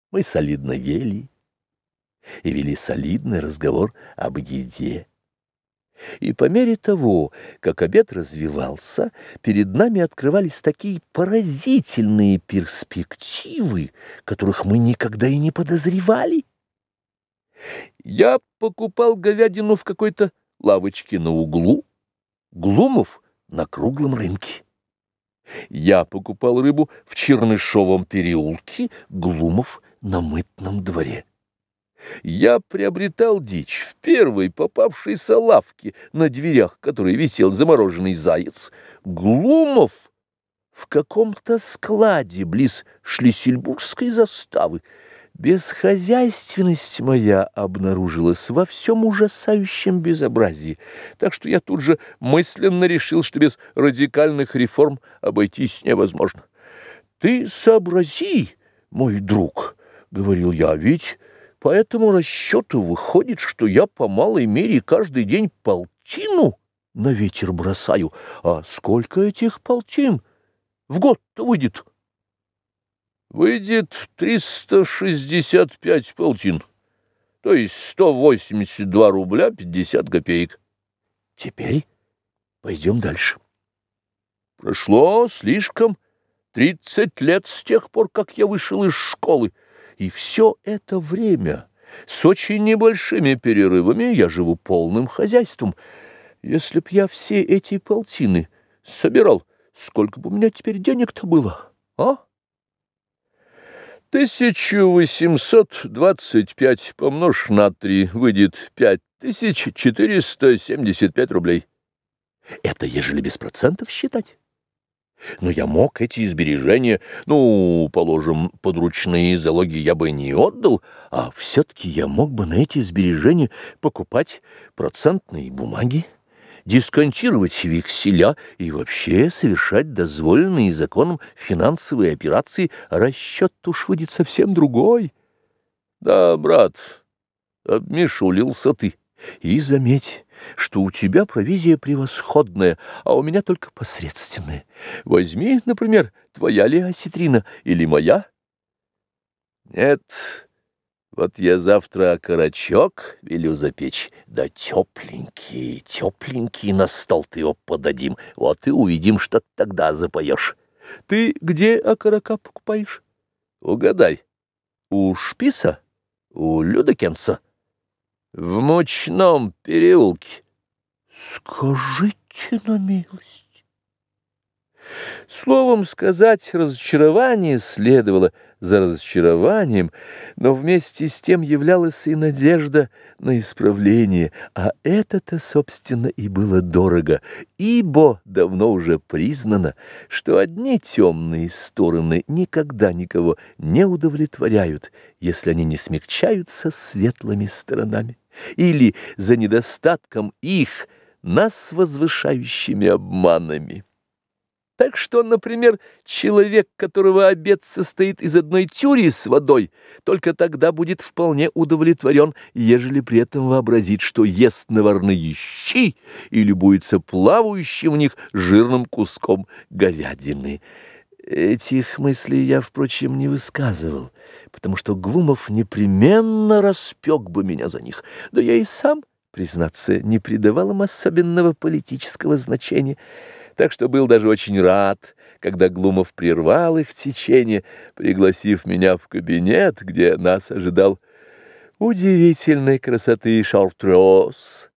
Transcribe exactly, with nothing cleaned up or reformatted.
Мы солидно ели и вели солидный разговор об еде. И по мере того, как обед развивался, перед нами открывались такие поразительные перспективы, которых мы никогда и не подозревали. Я покупал говядину в какой-то лавочке на углу, Глумов на круглом рынке. Я покупал рыбу в Чернышовом переулке, Глумов на мытном дворе. Я приобретал дичь в первой попавшейся лавке, на дверях которой висел замороженный заяц, Глумов в каком-то складе близ Шлиссельбургской заставы. Бесхозяйственность моя обнаружилась во всем ужасающем безобразии, так что я тут же мысленно решил, что без радикальных реформ обойтись невозможно. «Ты сообрази, мой друг, — говорил я, — ведь по этому расчету выходит, что я по малой мере каждый день полтину на ветер бросаю. А сколько этих полтин в год-то выйдет?» «Выйдет триста шестьдесят пять полтин, то есть сто восемьдесят два рубля пятьдесят копеек. Теперь пойдем дальше. Прошло слишком тридцать лет с тех пор, как я вышел из школы, и все это время с очень небольшими перерывами я живу полным хозяйством. Если б я все эти полтины собирал, сколько бы у меня теперь денег-то было, а? Тысяча восемьсот двадцать пять помножь на три выйдет пять тысяч четыреста семьдесят пять рублей. Это ежели без процентов считать. Но я мог эти сбережения, ну, положим, подручные залоги я бы не отдал, а все-таки я мог бы на эти сбережения покупать процентные бумаги, дисконтировать векселя и вообще совершать дозволенные законом финансовые операции. Расчет уж выйдет совсем другой. Да, брат, обмешулился ты. И заметь, что у тебя провизия превосходная, а у меня только посредственная. Возьми, например, твоя ли осетрина или моя? Нет. Вот я завтра окорочок велю запечь, да тепленький, тепленький на стол ты его подадим, вот и увидим, что тогда запоешь. Ты где окорока покупаешь? Угадай. У Шписа? У Людекенса? В Мучном переулке. Скажите на милость. Словом сказать, разочарование следовало за разочарованием, но вместе с тем являлась и надежда на исправление, а это-то, собственно, и было дорого, ибо давно уже признано, что одни темные стороны никогда никого не удовлетворяют, если они не смягчаются светлыми сторонами, или за недостатком их нас возвышающими обманами. Так что, например, человек, которого обед состоит из одной тюри с водой, только тогда будет вполне удовлетворен, ежели при этом вообразит, что ест наварные щи и любуется плавающим в них жирным куском говядины. Этих мыслей я, впрочем, не высказывал, потому что Глумов непременно распек бы меня за них, да я и сам, признаться, не придавал им особенного политического значения. Так что был даже очень рад, когда Глумов прервал их течение, пригласив меня в кабинет, где нас ожидал удивительной красоты шартреус,